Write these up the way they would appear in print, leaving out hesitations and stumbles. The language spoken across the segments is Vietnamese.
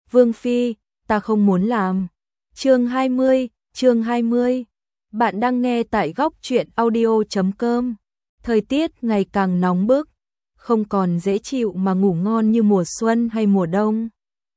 Vương Phi, ta không muốn làm. Chương 20. Bạn đang nghe tại góc truyện audio.com. Thời tiết ngày càng nóng bức, không còn dễ chịu mà ngủ ngon như mùa xuân hay mùa đông.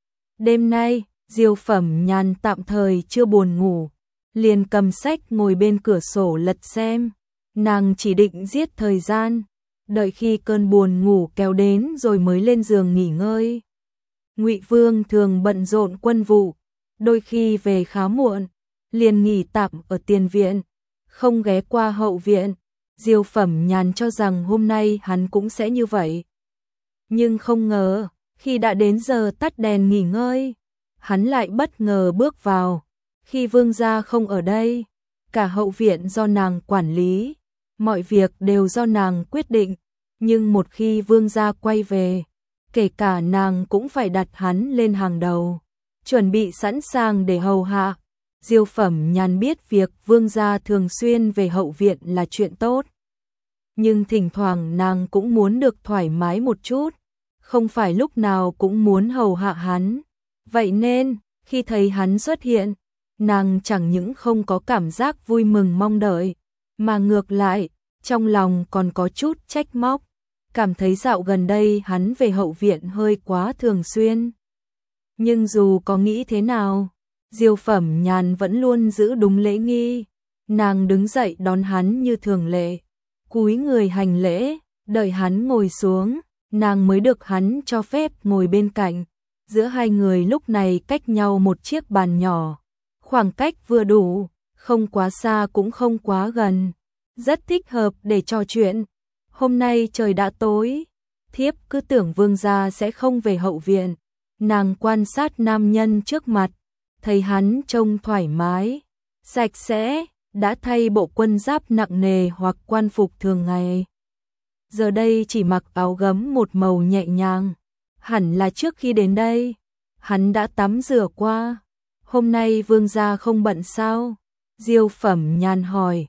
Đêm nay, Diêu Phẩm Nhàn tạm thời chưa buồn ngủ, liền cầm sách ngồi bên cửa sổ lật xem. Nàng chỉ định giết thời gian, đợi khi cơn buồn ngủ kéo đến rồi mới lên giường nghỉ ngơi. Ngụy Vương thường bận rộn quân vụ, đôi khi về khá muộn, liền nghỉ tạm ở tiền viện, không ghé qua hậu viện. Diêu Phẩm Nhàn cho rằng hôm nay hắn cũng sẽ như vậy. Nhưng không ngờ, khi đã đến giờ tắt đèn nghỉ ngơi, hắn lại bất ngờ bước vào. Khi vương gia không ở đây, cả hậu viện do nàng quản lý, mọi việc đều do nàng quyết định. Nhưng một khi vương gia quay về, kể cả nàng cũng phải đặt hắn lên hàng đầu, chuẩn bị sẵn sàng để hầu hạ. Diêu Phẩm Nhàn biết việc vương gia thường xuyên về hậu viện là chuyện tốt, nhưng thỉnh thoảng nàng cũng muốn được thoải mái một chút, không phải lúc nào cũng muốn hầu hạ hắn. Vậy nên, khi thấy hắn xuất hiện, nàng chẳng những không có cảm giác vui mừng mong đợi, mà ngược lại, trong lòng còn có chút trách móc, cảm thấy dạo gần đây hắn về hậu viện hơi quá thường xuyên. Nhưng dù có nghĩ thế nào, Diêu Phẩm Nhàn vẫn luôn giữ đúng lễ nghi. Nàng đứng dậy đón hắn như thường lệ, cúi người hành lễ, đợi hắn ngồi xuống, nàng mới được hắn cho phép ngồi bên cạnh. Giữa hai người lúc này cách nhau một chiếc bàn nhỏ, khoảng cách vừa đủ, không quá xa cũng không quá gần, rất thích hợp để trò chuyện. Hôm nay trời đã tối, thiếp cứ tưởng vương gia sẽ không về hậu viện. Nàng quan sát nam nhân trước mặt, thấy hắn trông thoải mái, sạch sẽ, đã thay bộ quân giáp nặng nề hoặc quan phục thường ngày. Giờ đây chỉ mặc áo gấm một màu nhẹ nhàng, hẳn là trước khi đến đây, hắn đã tắm rửa qua. Hôm nay vương gia không bận sao? Diêu Phẩm Nhàn hỏi.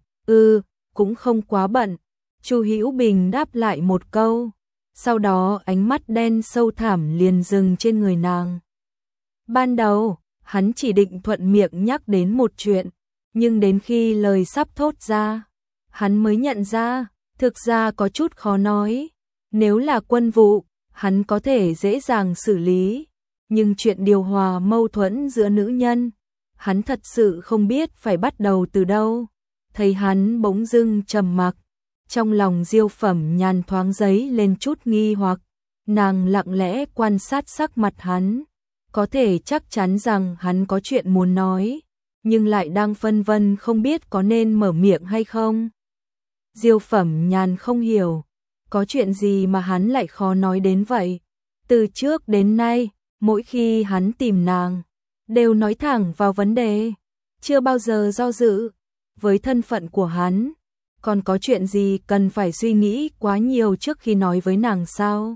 Cũng không quá bận. Chu Hữu Bình đáp lại một câu, sau đó ánh mắt đen sâu thẳm liền dừng trên người nàng. Ban đầu, hắn chỉ định thuận miệng nhắc đến một chuyện, nhưng đến khi lời sắp thốt ra, hắn mới nhận ra, thực ra có chút khó nói. Nếu là quân vụ, hắn có thể dễ dàng xử lý, nhưng chuyện điều hòa mâu thuẫn giữa nữ nhân, hắn thật sự không biết phải bắt đầu từ đâu. Thấy hắn bỗng dưng trầm mặc, trong lòng Diêu Phẩm Nhàn thoáng dấy lên chút nghi hoặc. Nàng lặng lẽ quan sát sắc mặt hắn, có thể chắc chắn rằng hắn có chuyện muốn nói, nhưng lại đang phân vân không biết có nên mở miệng hay không. Diêu Phẩm Nhàn không hiểu, có chuyện gì mà hắn lại khó nói đến vậy. Từ trước đến nay, mỗi khi hắn tìm nàng, đều nói thẳng vào vấn đề, chưa bao giờ do dự. Với thân phận của hắn, còn có chuyện gì cần phải suy nghĩ quá nhiều trước khi nói với nàng sao?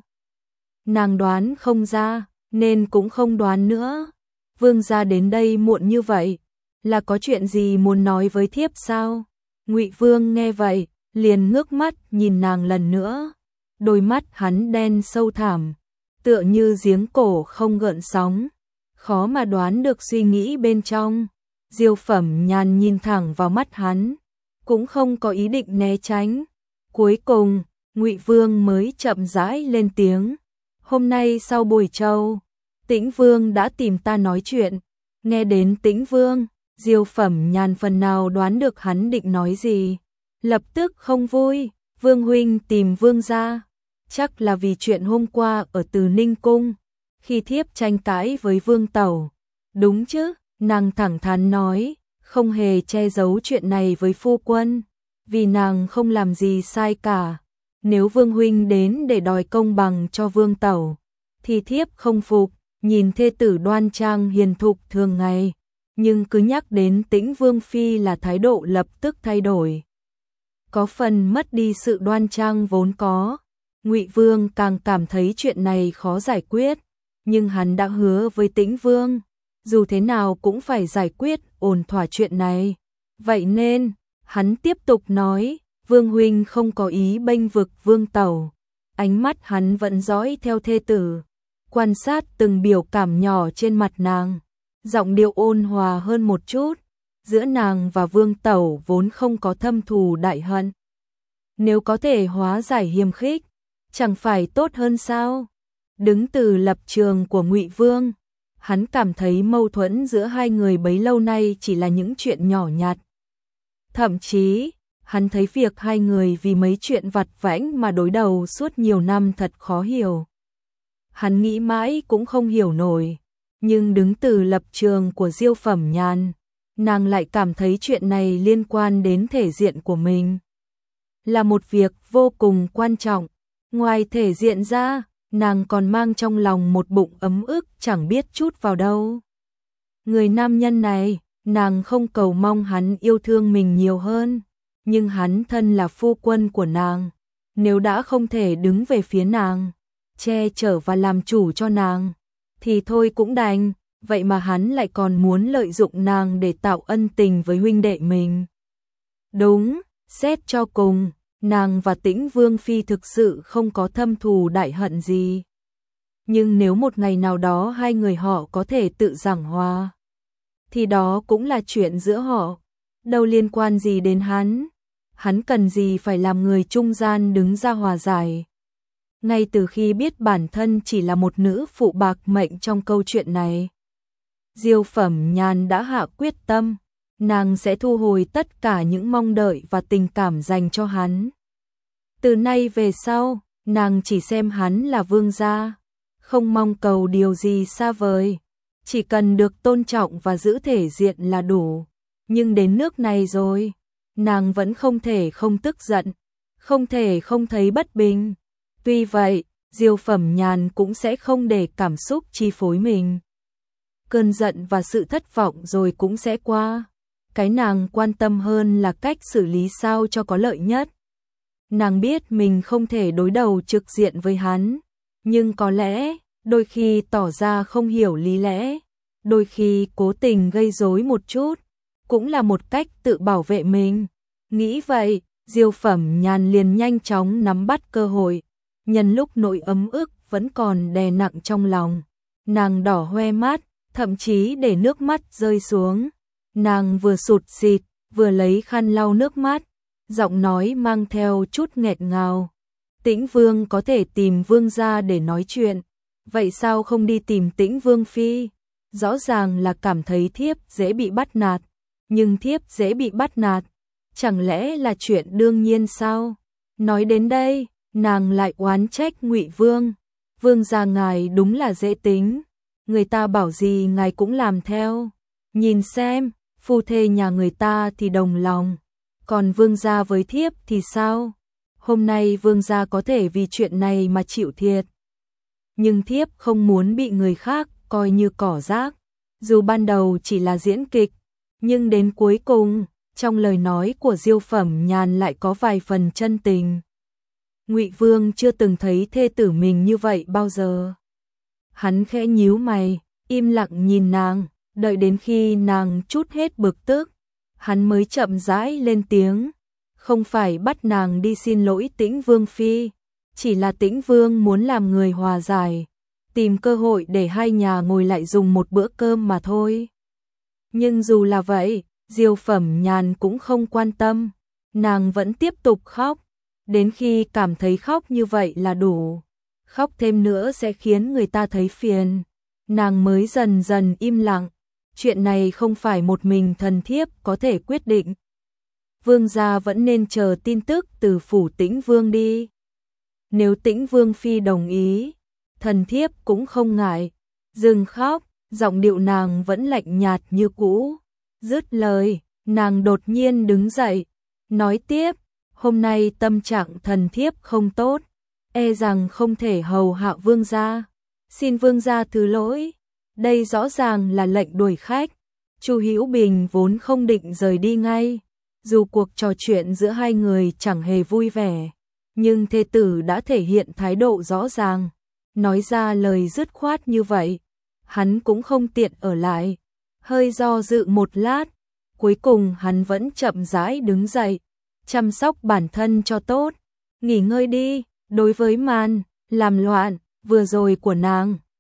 Nàng đoán không ra, nên cũng không đoán nữa. Vương gia đến đây muộn như vậy, là có chuyện gì muốn nói với thiếp sao? Ngụy Vương nghe vậy, liền ngước mắt nhìn nàng lần nữa. Đôi mắt hắn đen sâu thẳm, tựa như giếng cổ không gợn sóng, khó mà đoán được suy nghĩ bên trong. Diêu Phẩm Nhàn nhìn thẳng vào mắt hắn, cũng không có ý định né tránh. Cuối cùng, Ngụy Vương mới chậm rãi lên tiếng. Hôm nay sau buổi trâu, Tĩnh Vương đã tìm ta nói chuyện. Nghe đến Tĩnh Vương, Diêu Phẩm Nhàn phần nào đoán được hắn định nói gì. Lập tức không vui. Vương huynh tìm vương gia, chắc là vì chuyện hôm qua ở Từ Ninh Cung, khi thiếp tranh cãi với vương tẩu. Đúng chứ? Nàng thẳng thắn nói, không hề che giấu chuyện này với phu quân, vì nàng không làm gì sai cả. Nếu vương huynh đến để đòi công bằng cho vương tẩu, thì thiếp không phục. Nhìn thê tử đoan trang hiền thục thường ngày, nhưng cứ nhắc đến Tĩnh Vương phi là thái độ lập tức thay đổi, có phần mất đi sự đoan trang vốn có. Ngụy Vương càng cảm thấy chuyện này khó giải quyết, nhưng hắn đã hứa với Tĩnh Vương, dù thế nào cũng phải giải quyết ổn thỏa chuyện này. Vậy nên, hắn tiếp tục nói, Vương huynh không có ý bênh vực vương tẩu. Ánh mắt hắn vẫn dõi theo thê tử, quan sát từng biểu cảm nhỏ trên mặt nàng, giọng điệu ôn hòa hơn một chút, giữa nàng và Vương Tẩu vốn không có thâm thù đại hận. Nếu có thể hóa giải hiềm khích, chẳng phải tốt hơn sao? Đứng từ lập trường của Ngụy Vương, hắn cảm thấy mâu thuẫn giữa hai người bấy lâu nay chỉ là những chuyện nhỏ nhặt. Thậm chí, hắn thấy việc hai người vì mấy chuyện vặt vãnh mà đối đầu suốt nhiều năm thật khó hiểu. Hắn nghĩ mãi cũng không hiểu nổi, nhưng đứng từ lập trường của Diêu Phẩm Nhàn, nàng lại cảm thấy chuyện này liên quan đến thể diện của mình. Là một việc vô cùng quan trọng, ngoài thể diện ra, nàng còn mang trong lòng một bụng ấm ức chẳng biết chút vào đâu. Người nam nhân này, nàng không cầu mong hắn yêu thương mình nhiều hơn, nhưng hắn thân là phu quân của nàng, nếu đã không thể đứng về phía nàng, che chở và làm chủ cho nàng, thì thôi cũng đành, vậy mà hắn lại còn muốn lợi dụng nàng để tạo ân tình với huynh đệ mình. Đúng, xét cho cùng, nàng và Tĩnh Vương Phi thực sự không có thâm thù đại hận gì. Nhưng nếu một ngày nào đó hai người họ có thể tự giảng hòa, thì đó cũng là chuyện giữa họ, đâu liên quan gì đến hắn. Hắn cần gì phải làm người trung gian đứng ra hòa giải. Ngay từ khi biết bản thân chỉ là một nữ phụ bạc mệnh trong câu chuyện này, Diêu Phẩm Nhàn đã hạ quyết tâm, nàng sẽ thu hồi tất cả những mong đợi và tình cảm dành cho hắn. Từ nay về sau, nàng chỉ xem hắn là vương gia, không mong cầu điều gì xa vời, chỉ cần được tôn trọng và giữ thể diện là đủ. Nhưng đến nước này rồi, nàng vẫn không thể không tức giận, không thể không thấy bất bình. Tuy vậy, Diêu Phẩm Nhàn cũng sẽ không để cảm xúc chi phối mình. Cơn giận và sự thất vọng rồi cũng sẽ qua. Cái nàng quan tâm hơn là cách xử lý sao cho có lợi nhất. Nàng biết mình không thể đối đầu trực diện với hắn, nhưng có lẽ, đôi khi tỏ ra không hiểu lý lẽ, đôi khi cố tình gây rối một chút, cũng là một cách tự bảo vệ mình. Nghĩ vậy, Diêu Phẩm Nhàn liền nhanh chóng nắm bắt cơ hội, nhân lúc nỗi ấm ức vẫn còn đè nặng trong lòng. Nàng đỏ hoe mắt, thậm chí để nước mắt rơi xuống. Nàng vừa sụt sịt, vừa lấy khăn lau nước mắt, giọng nói mang theo chút nghẹt ngào. Tĩnh Vương có thể tìm Vương gia để nói chuyện, vậy sao không đi tìm Tĩnh Vương Phi? Rõ ràng là cảm thấy thiếp dễ bị bắt nạt, nhưng thiếp dễ bị bắt nạt, chẳng lẽ là chuyện đương nhiên sao? Nói đến đây, nàng lại oán trách Ngụy Vương. Vương gia ngài đúng là dễ tính, người ta bảo gì ngài cũng làm theo. Nhìn xem, phu thê nhà người ta thì đồng lòng, còn vương gia với thiếp thì sao? Hôm nay vương gia có thể vì chuyện này mà chịu thiệt, nhưng thiếp không muốn bị người khác coi như cỏ rác. Dù ban đầu chỉ là diễn kịch, nhưng đến cuối cùng, trong lời nói của Diêu Phẩm Nhàn lại có vài phần chân tình. Ngụy Vương chưa từng thấy thê tử mình như vậy bao giờ. Hắn khẽ nhíu mày, im lặng nhìn nàng, đợi đến khi nàng trút hết bực tức, hắn mới chậm rãi lên tiếng. Không phải bắt nàng đi xin lỗi Tĩnh Vương Phi, chỉ là Tĩnh Vương muốn làm người hòa giải, tìm cơ hội để hai nhà ngồi lại dùng một bữa cơm mà thôi. Nhưng dù là vậy, Diêu Phẩm Nhàn cũng không quan tâm, nàng vẫn tiếp tục khóc, đến khi cảm thấy khóc như vậy là đủ. Khóc thêm nữa sẽ khiến người ta thấy phiền, nàng mới dần dần im lặng. Chuyện này không phải một mình thần thiếp có thể quyết định. Vương gia vẫn nên chờ tin tức từ phủ Tĩnh Vương đi. Nếu Tĩnh Vương Phi đồng ý, thần thiếp cũng không ngại. Dừng khóc, giọng điệu nàng vẫn lạnh nhạt như cũ. Dứt lời, nàng đột nhiên đứng dậy, nói tiếp, hôm nay tâm trạng thần thiếp không tốt, e rằng không thể hầu hạ vương gia. Xin vương gia thứ lỗi, đây rõ ràng là lệnh đuổi khách. Chu Hữu Bình vốn không định rời đi ngay, dù cuộc trò chuyện giữa hai người chẳng hề vui vẻ, nhưng thê tử đã thể hiện thái độ rõ ràng, nói ra lời dứt khoát như vậy, hắn cũng không tiện ở lại. Hơi do dự một lát, cuối cùng hắn vẫn chậm rãi đứng dậy, chăm sóc bản thân cho tốt, nghỉ ngơi đi. Đối với màn làm loạn vừa rồi của nàng,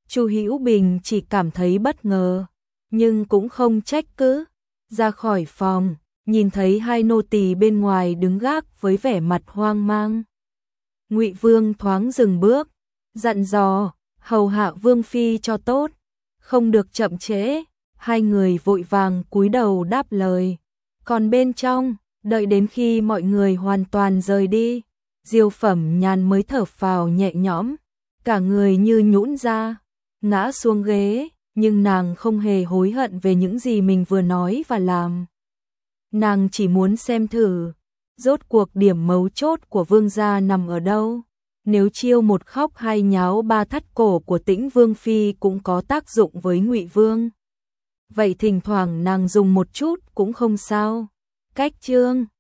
Chu Hữu Bình chỉ cảm thấy bất ngờ, nhưng cũng không trách cứ. Ra khỏi phòng, nhìn thấy hai nô tỳ bên ngoài đứng gác với vẻ mặt hoang mang. Ngụy Vương thoáng dừng bước, dặn dò, hầu hạ Vương phi cho tốt, không được chậm trễ. Hai người vội vàng cúi đầu đáp lời. Còn bên trong, đợi đến khi mọi người hoàn toàn rời đi, Diêu Phẩm Nhàn mới thở phào nhẹ nhõm, cả người như nhũn ra, ngã xuống ghế, nhưng nàng không hề hối hận về những gì mình vừa nói và làm. Nàng chỉ muốn xem thử, rốt cuộc điểm mấu chốt của Vương gia nằm ở đâu. Nếu chiêu một khóc hai nháo ba thắt cổ của Tĩnh Vương phi cũng có tác dụng với Ngụy Vương, vậy thỉnh thoảng nàng dùng một chút cũng không sao. Cách chương